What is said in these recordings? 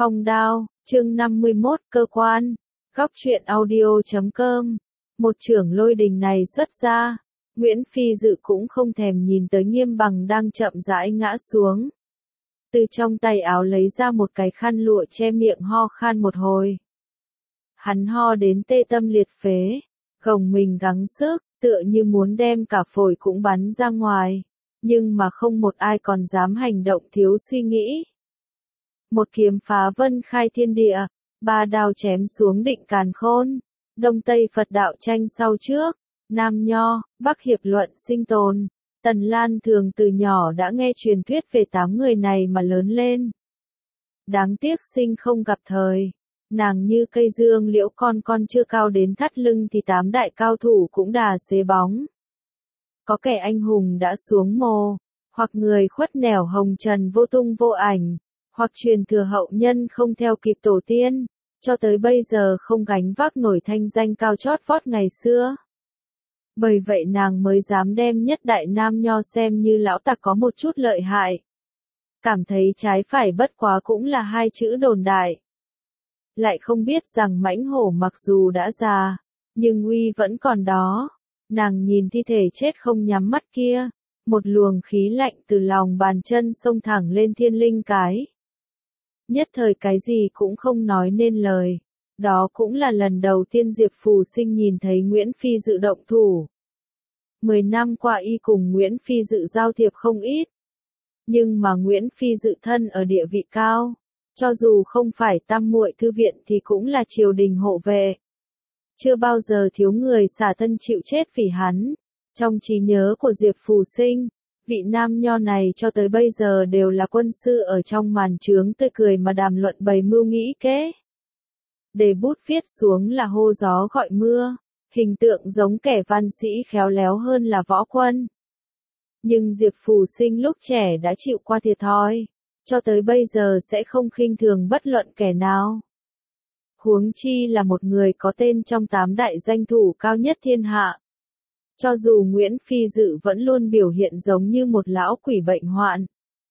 Phong đao, chương 51, cơ quan. Góc truyện audio.com. Một chưởng lôi đình này xuất ra, Nguyễn Phi Dự cũng không thèm nhìn tới Nghiêm Bằng đang chậm rãi ngã xuống. Từ trong tay áo lấy ra một cái khăn lụa che miệng ho khan một hồi. Hắn ho đến tê tâm liệt phế, gồng mình gắng sức, tựa như muốn đem cả phổi cũng bắn ra ngoài, nhưng mà không một ai còn dám hành động thiếu suy nghĩ. Một kiếm phá vân khai thiên địa, ba đao chém xuống định càn khôn, Đông Tây Phật đạo tranh sau trước, Nam Nho, Bắc hiệp luận sinh tồn. Tần Lan Thường từ nhỏ đã nghe truyền thuyết về 8 người này mà lớn lên. Đáng tiếc sinh không gặp thời, nàng như cây dương liễu con chưa cao đến thắt lưng thì 8 đại cao thủ cũng đà xế bóng. Có kẻ anh hùng đã xuống mồ, hoặc người khuất nẻo hồng trần vô tung vô ảnh, hoặc truyền thừa hậu nhân không theo kịp tổ tiên, cho tới bây giờ không gánh vác nổi thanh danh cao chót vót ngày xưa. Bởi vậy nàng mới dám đem nhất đại Nam Nho xem như lão tặc có một chút lợi hại. Cảm thấy trái phải bất quá cũng là hai chữ đồn đại. Lại không biết rằng mãnh hổ mặc dù đã già, nhưng uy vẫn còn đó. Nàng nhìn thi thể chết không nhắm mắt kia, một luồng khí lạnh từ lòng bàn chân xông thẳng lên thiên linh cái. Nhất thời cái gì cũng không nói nên lời. Đó cũng là lần đầu tiên Diệp Phù Sinh nhìn thấy Nguyễn Phi Dự động thủ. 10 năm qua y cùng Nguyễn Phi Dự giao thiệp không ít. Nhưng mà Nguyễn Phi Dự thân ở địa vị cao, cho dù không phải tam muội thư viện thì cũng là triều đình hộ vệ. Chưa bao giờ thiếu người xả thân chịu chết vì hắn. Trong trí nhớ của Diệp Phù Sinh, vị Nam Nho này cho tới bây giờ đều là quân sư ở trong màn trướng tươi cười mà đàm luận bày mưu nghĩ kế. Để bút viết xuống là hô gió gọi mưa, hình tượng giống kẻ văn sĩ khéo léo hơn là võ quân. Nhưng Diệp Phù Sinh lúc trẻ đã chịu qua thiệt thòi, cho tới bây giờ sẽ không khinh thường bất luận kẻ nào. Huống chi là một người có tên trong 8 đại danh thủ cao nhất thiên hạ. Cho dù Nguyễn Phi Dự vẫn luôn biểu hiện giống như một lão quỷ bệnh hoạn,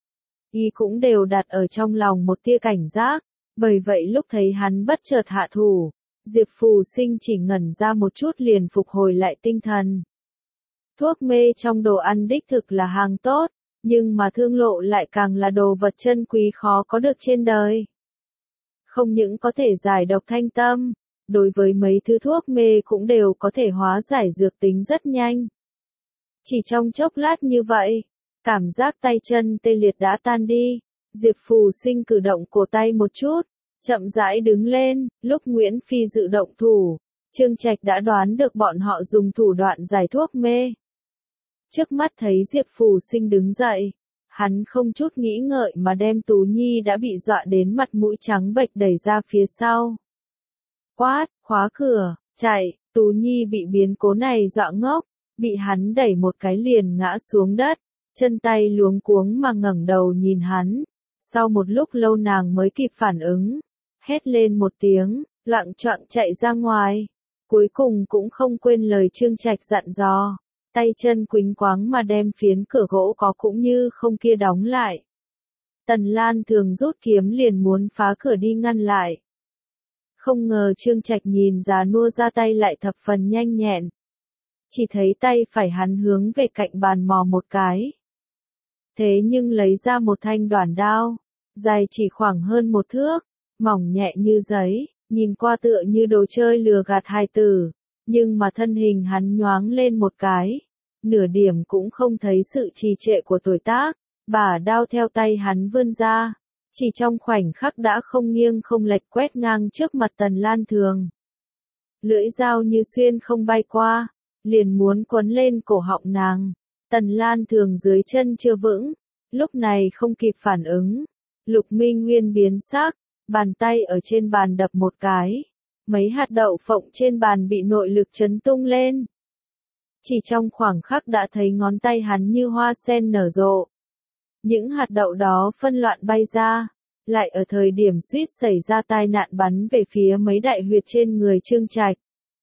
y cũng đều đặt ở trong lòng một tia cảnh giác. Bởi vậy lúc thấy hắn bất chợt hạ thủ, Diệp Phù Sinh chỉ ngẩn ra một chút liền phục hồi lại tinh thần. Thuốc mê trong đồ ăn đích thực là hàng tốt, nhưng mà thương lộ lại càng là đồ vật chân quý khó có được trên đời. Không những có thể giải độc thanh tâm, đối với mấy thứ thuốc mê cũng đều có thể hóa giải dược tính rất nhanh. Chỉ trong chốc lát như vậy, cảm giác tay chân tê liệt đã tan đi. Diệp Phù Sinh cử động cổ tay một chút, chậm rãi đứng lên. Lúc Nguyễn Phi Dự động thủ, Trương Trạch đã đoán được bọn họ dùng thủ đoạn giải thuốc mê. Trước mắt thấy Diệp Phù Sinh đứng dậy, hắn không chút nghĩ ngợi mà đem Tú Nhi đã bị dọa đến mặt mũi trắng bệch đẩy ra phía sau. Quát, khóa cửa, chạy. Tú Nhi bị biến cố này dọa ngốc, bị hắn đẩy một cái liền ngã xuống đất, chân tay luống cuống mà ngẩng đầu nhìn hắn. Sau một lúc lâu nàng mới kịp phản ứng, hét lên một tiếng, loạng choạng chạy ra ngoài. Cuối cùng cũng không quên lời Trương Trạch dặn dò, tay chân quỳnh quáng mà đem phiến cửa gỗ có cũng như không kia đóng lại. Tần Lan Thường rút kiếm liền muốn phá cửa đi ngăn lại. Không ngờ Trương Trạch nhìn già nua ra tay lại thập phần nhanh nhẹn. Chỉ thấy tay phải hắn hướng về cạnh bàn mò một cái. Thế nhưng lấy ra một thanh đoản đao, dài chỉ khoảng hơn 1 thước, mỏng nhẹ như giấy, nhìn qua tựa như đồ chơi lừa gạt hài tử, nhưng mà thân hình hắn nhoáng lên một cái, nửa điểm cũng không thấy sự trì trệ của tuổi tác, bả đao theo tay hắn vươn ra, chỉ trong khoảnh khắc đã không nghiêng không lệch quét ngang trước mặt Tần Lan Thường. Lưỡi dao như xuyên không bay qua, liền muốn quấn lên cổ họng nàng. Tần Lan Thường dưới chân chưa vững, lúc này không kịp phản ứng. Lục Minh Nguyên biến sắc, bàn tay ở trên bàn đập một cái. Mấy hạt đậu phộng trên bàn bị nội lực chấn tung lên. Chỉ trong khoảng khắc đã thấy ngón tay hắn như hoa sen nở rộ. Những hạt đậu đó phân loạn bay ra, lại ở thời điểm suýt xảy ra tai nạn bắn về phía mấy đại huyệt trên người Trương Trạch.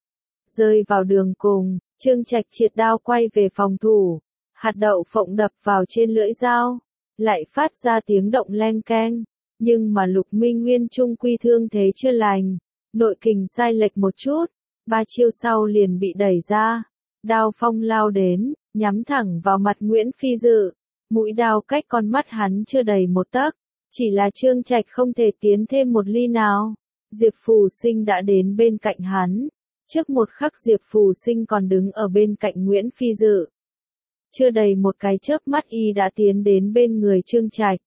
Rơi vào đường cùng, Trương Trạch triệt đao quay về phòng thủ. Hạt đậu phộng đập vào trên lưỡi dao, lại phát ra tiếng động leng keng. Nhưng mà Lục Minh Nguyên trung quy thương thế chưa lành, nội kình sai lệch một chút, 3 chiêu sau liền bị đẩy ra. Đao phong lao đến, nhắm thẳng vào mặt Nguyễn Phi Dự. Mũi đao cách con mắt hắn chưa đầy một tấc, chỉ là Trương Trạch không thể tiến thêm một ly nào. Diệp Phù Sinh đã đến bên cạnh hắn. Trước một khắc Diệp Phù Sinh còn đứng ở bên cạnh Nguyễn Phi Dự. Chưa đầy một cái chớp mắt y đã tiến đến bên người Trương Trạch.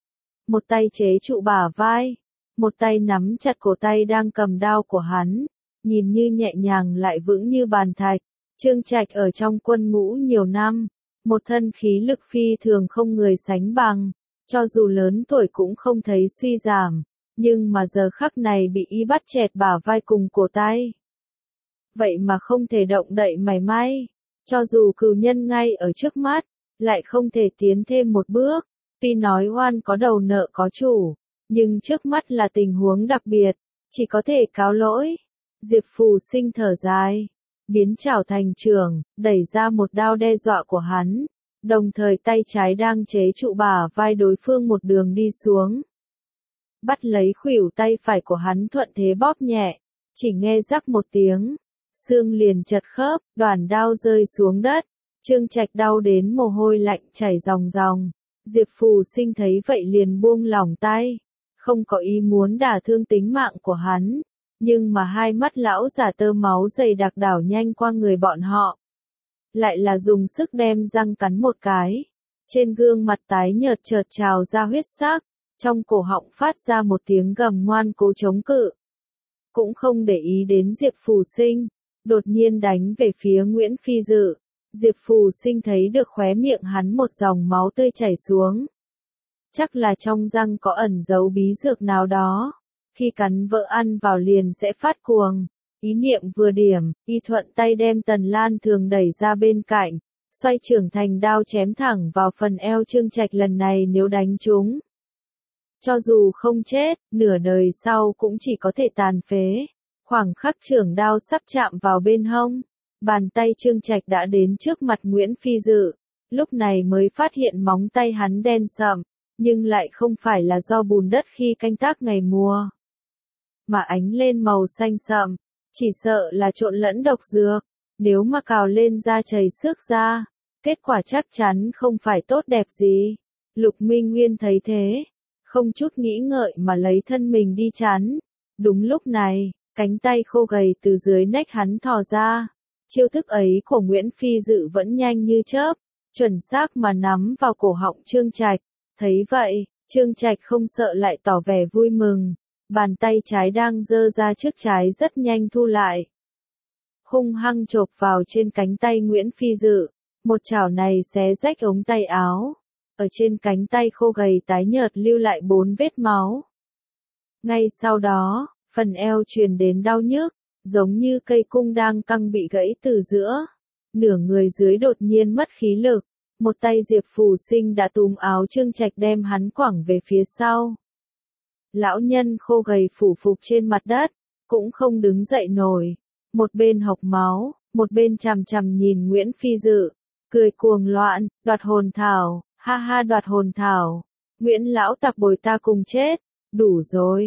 Một tay chế trụ bả vai, một tay nắm chặt cổ tay đang cầm đao của hắn, nhìn như nhẹ nhàng lại vững như bàn thạch. Trương Trạch ở trong quân ngũ nhiều năm, một thân khí lực phi thường không người sánh bằng, cho dù lớn tuổi cũng không thấy suy giảm, nhưng mà giờ khắc này bị y bắt chẹt bả vai cùng cổ tay. Vậy mà không thể động đậy mảy may, cho dù cừu nhân ngay ở trước mắt, lại không thể tiến thêm một bước. Tuy nói oan có đầu nợ có chủ, nhưng trước mắt là tình huống đặc biệt, chỉ có thể cáo lỗi. Diệp Phù Sinh thở dài, biến chảo thành trường, đẩy ra một đao đe dọa của hắn, đồng thời tay trái đang chế trụ bả vai đối phương một đường đi xuống. Bắt lấy khuỷu tay phải của hắn thuận thế bóp nhẹ, chỉ nghe rắc một tiếng, xương liền chật khớp, đoạn đao rơi xuống đất. Trương Trạch đau đến mồ hôi lạnh chảy ròng ròng. Diệp Phù Sinh thấy vậy liền buông lỏng tay, không có ý muốn đả thương tính mạng của hắn, nhưng mà hai mắt lão giả tơ máu dày đặc đảo nhanh qua người bọn họ. Lại là dùng sức đem răng cắn một cái, trên gương mặt tái nhợt chợt trào ra huyết sắc, trong cổ họng phát ra một tiếng gầm ngoan cố chống cự. Cũng không để ý đến Diệp Phù Sinh, đột nhiên đánh về phía Nguyễn Phi Dự. Diệp Phù Sinh thấy được khóe miệng hắn một dòng máu tươi chảy xuống. Chắc là trong răng có ẩn giấu bí dược nào đó, khi cắn vỡ ăn vào liền sẽ phát cuồng. Ý niệm vừa điểm, y thuận tay đem Tần Lan Thường đẩy ra bên cạnh, xoay trưởng thành đao chém thẳng vào phần eo Trương Trạch. Lần này nếu đánh trúng, cho dù không chết, nửa đời sau cũng chỉ có thể tàn phế. Khoảng khắc trưởng đao sắp chạm vào bên hông, bàn tay Trương Trạch đã đến trước mặt Nguyễn Phi Dự, lúc này mới phát hiện móng tay hắn đen sậm, nhưng lại không phải là do bùn đất khi canh tác ngày mùa, mà ánh lên màu xanh sậm, chỉ sợ là trộn lẫn độc dược, nếu mà cào lên da chảy xước ra, kết quả chắc chắn không phải tốt đẹp gì. Lục Minh Nguyên thấy thế, không chút nghĩ ngợi mà lấy thân mình đi chắn. Đúng lúc này, cánh tay khô gầy từ dưới nách hắn thò ra. Chiêu thức ấy của Nguyễn Phi Dự vẫn nhanh như chớp, chuẩn xác mà nắm vào cổ họng Trương Trạch. Thấy vậy, Trương Trạch không sợ lại tỏ vẻ vui mừng, bàn tay trái đang giơ ra trước trái rất nhanh thu lại. Hung hăng chộp vào trên cánh tay Nguyễn Phi Dự, một chảo này xé rách ống tay áo. Ở trên cánh tay khô gầy tái nhợt lưu lại 4 vết máu. Ngay sau đó, phần eo truyền đến đau nhức, giống như cây cung đang căng bị gãy từ giữa. Nửa người dưới đột nhiên mất khí lực, một tay Diệp Phù Sinh đã túm áo Trương Trạch đem hắn quẳng về phía sau. Lão nhân khô gầy phủ phục trên mặt đất, cũng không đứng dậy nổi, một bên hộc máu, một bên chằm chằm nhìn Nguyễn Phi Dự, cười cuồng loạn, đoạt hồn thảo, ha ha đoạt hồn thảo, Nguyễn lão tặc bồi ta cùng chết, đủ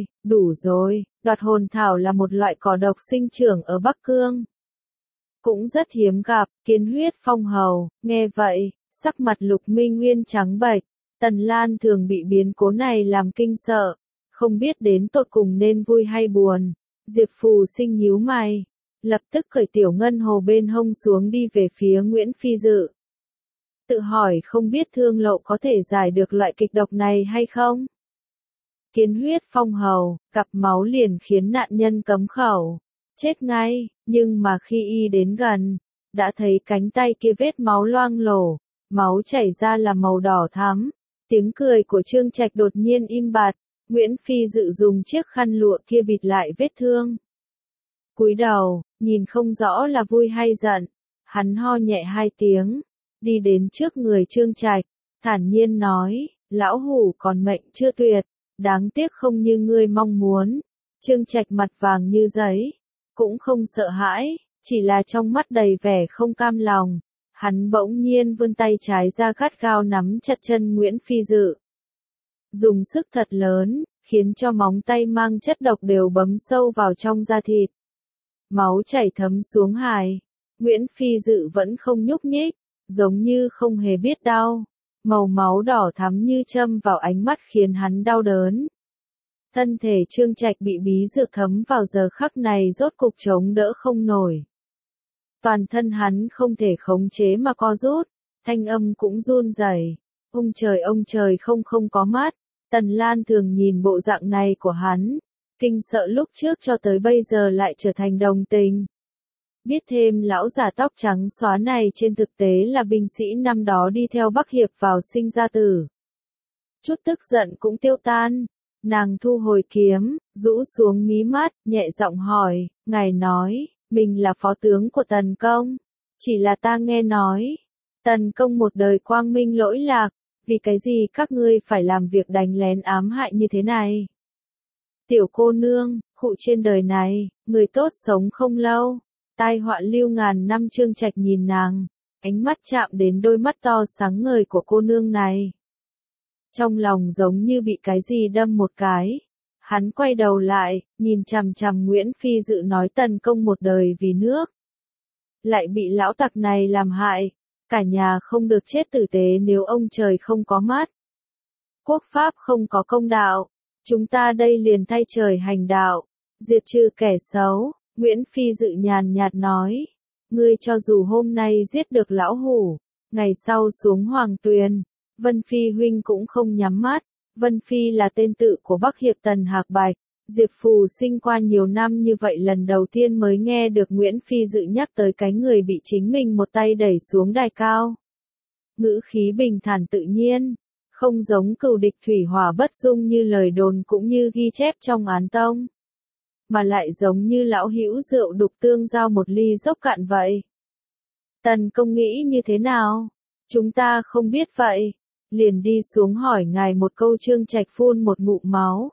rồi, đoạt hồn thảo là một loại cỏ độc sinh trưởng ở Bắc Cương. Cũng rất hiếm gặp, kiến huyết phong hầu, nghe vậy, sắc mặt Lục Minh Nguyên trắng bệch, Tần Lan Thường bị biến cố này làm kinh sợ, không biết đến tột cùng nên vui hay buồn. Diệp Phù Sinh nhíu mày, lập tức cởi tiểu ngân hồ bên hông xuống đi về phía Nguyễn Phi Dự. Tự hỏi không biết Thương Lộ có thể giải được loại kịch độc này hay không? Kiến huyết phong hầu, gặp máu liền khiến nạn nhân cấm khẩu, chết ngay, nhưng mà khi y đến gần, đã thấy cánh tay kia vết máu loang lổ, máu chảy ra là màu đỏ thắm. Tiếng cười của Trương Trạch đột nhiên im bặt, Nguyễn Phi Dự dùng chiếc khăn lụa kia bịt lại vết thương. Cúi đầu, nhìn không rõ là vui hay giận, hắn ho nhẹ 2 tiếng, đi đến trước người Trương Trạch, thản nhiên nói, lão hủ còn mệnh chưa tuyệt, đáng tiếc không như ngươi mong muốn. Trương Trạch mặt vàng như giấy, cũng không sợ hãi, chỉ là trong mắt đầy vẻ không cam lòng. Hắn bỗng nhiên vươn tay trái ra gắt gao nắm chặt chân Nguyễn Phi Dự. Dùng sức thật lớn, khiến cho móng tay mang chất độc đều bấm sâu vào trong da thịt. Máu chảy thấm xuống hài. Nguyễn Phi Dự vẫn không nhúc nhích, giống như không hề biết đau. Màu máu đỏ thắm như châm vào ánh mắt khiến hắn đau đớn. Thân thể Trương Trạch bị bí dược thấm vào giờ khắc này rốt cục chống đỡ không nổi. Toàn thân hắn không thể khống chế mà co rút, thanh âm cũng run rẩy. Ông trời không có mắt. Tần Lan thường nhìn bộ dạng này của hắn, kinh sợ lúc trước cho tới bây giờ lại trở thành đồng tình. Biết thêm lão già tóc trắng xóa này trên thực tế là binh sĩ năm đó đi theo Bắc Hiệp vào sinh ra tử. Chút tức giận cũng tiêu tan, nàng thu hồi kiếm, rũ xuống mí mắt, nhẹ giọng hỏi, ngài nói, mình là phó tướng của Tần Công. Chỉ là ta nghe nói, Tần Công một đời quang minh lỗi lạc, vì cái gì các ngươi phải làm việc đánh lén ám hại như thế này? Tiểu cô nương, khụ trên đời này, người tốt sống không lâu. Tai họa lưu ngàn năm. Trương Trạch nhìn nàng, ánh mắt chạm đến đôi mắt to sáng ngời của cô nương này. Trong lòng giống như bị cái gì đâm một cái. Hắn quay đầu lại, nhìn chằm chằm Nguyễn Phi Dự nói Tần Công một đời vì nước. Lại bị lão tặc này làm hại. Cả nhà không được chết tử tế nếu ông trời không có mắt. Quốc pháp không có công đạo. Chúng ta đây liền thay trời hành đạo. Diệt trừ kẻ xấu. Nguyễn Phi Dự nhàn nhạt nói. Ngươi cho dù hôm nay giết được lão hủ. Ngày sau xuống Hoàng Tuyền. Vân Phi huynh cũng không nhắm mắt. Vân Phi là tên tự của Bắc Hiệp Tần Hạc Bạch. Diệp Phù sinh qua nhiều năm như vậy lần đầu tiên mới nghe được Nguyễn Phi Dự nhắc tới cái người bị chính mình một tay đẩy xuống đài cao. Ngữ khí bình thản tự nhiên, không giống cừu địch thủy hỏa bất dung như lời đồn cũng như ghi chép trong án tông. Mà lại giống như lão hữu rượu đục tương giao một ly dốc cạn vậy. Tần Công nghĩ như thế nào? Chúng ta không biết vậy. Liền đi xuống hỏi ngài một câu. Trương Trạch phun một ngụm máu.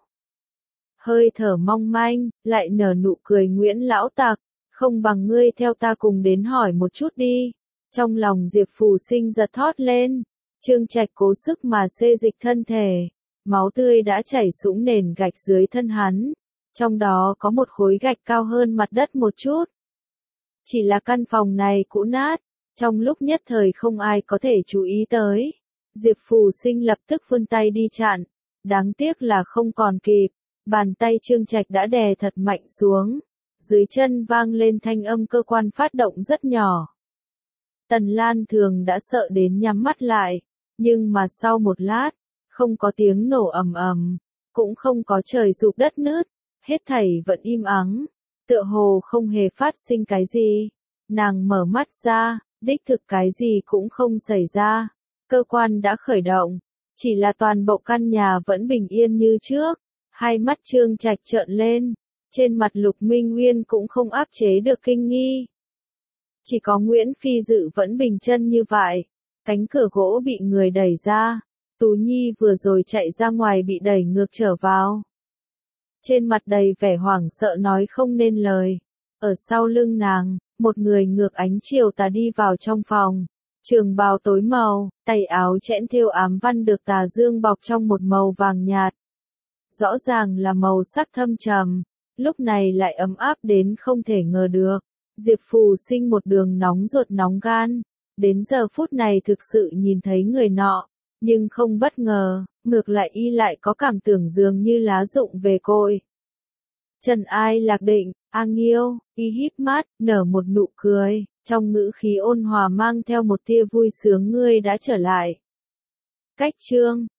Hơi thở mong manh, lại nở nụ cười. Nguyễn lão tặc, không bằng ngươi theo ta cùng đến hỏi một chút đi. Trong lòng Diệp Phù sinh giật thót lên. Trương Trạch cố sức mà xê dịch thân thể. Máu tươi đã chảy sũng nền gạch dưới thân hắn. Trong đó có một khối gạch cao hơn mặt đất một chút. Chỉ là căn phòng này cũ nát. Trong lúc nhất thời không ai có thể chú ý tới. Diệp Phù sinh lập tức vươn tay đi chặn. Đáng tiếc là không còn kịp. Bàn tay Trương Trạch đã đè thật mạnh xuống. Dưới chân vang lên thanh âm cơ quan phát động rất nhỏ. Tần Lan thường đã sợ đến nhắm mắt lại. Nhưng mà sau một lát, không có tiếng nổ ầm ầm, cũng không có trời sụp đất nứt. Hết thảy vẫn im ắng. Tựa hồ không hề phát sinh cái gì. Nàng mở mắt ra, đích thực cái gì cũng không xảy ra. Cơ quan đã khởi động. Chỉ là toàn bộ căn nhà vẫn bình yên như trước. Hai mắt Trương Trạch trợn lên. Trên mặt Lục Minh Nguyên cũng không áp chế được kinh nghi. Chỉ có Nguyễn Phi Dự vẫn bình chân như vậy. Cánh cửa gỗ bị người đẩy ra. Tú Nhi vừa rồi chạy ra ngoài bị đẩy ngược trở vào. Trên mặt đầy vẻ hoảng sợ nói không nên lời. Ở sau lưng nàng, một người ngược ánh chiều tà đi vào trong phòng. Trường bào tối màu, tay áo chẽn thêu ám văn được tà dương bọc trong một màu vàng nhạt. Rõ ràng là màu sắc thâm trầm, lúc này lại ấm áp đến không thể ngờ được. Diệp Phù sinh một đường nóng ruột nóng gan. Đến giờ phút này thực sự nhìn thấy người nọ, nhưng không bất ngờ, ngược lại y lại có cảm tưởng dường như lá rụng về cội. Trần Ai Lạc Định, A Nghiêu, y híp mắt, nở một nụ cười, trong ngữ khí ôn hòa mang theo một tia vui sướng. Ngươi đã trở lại. Cách chương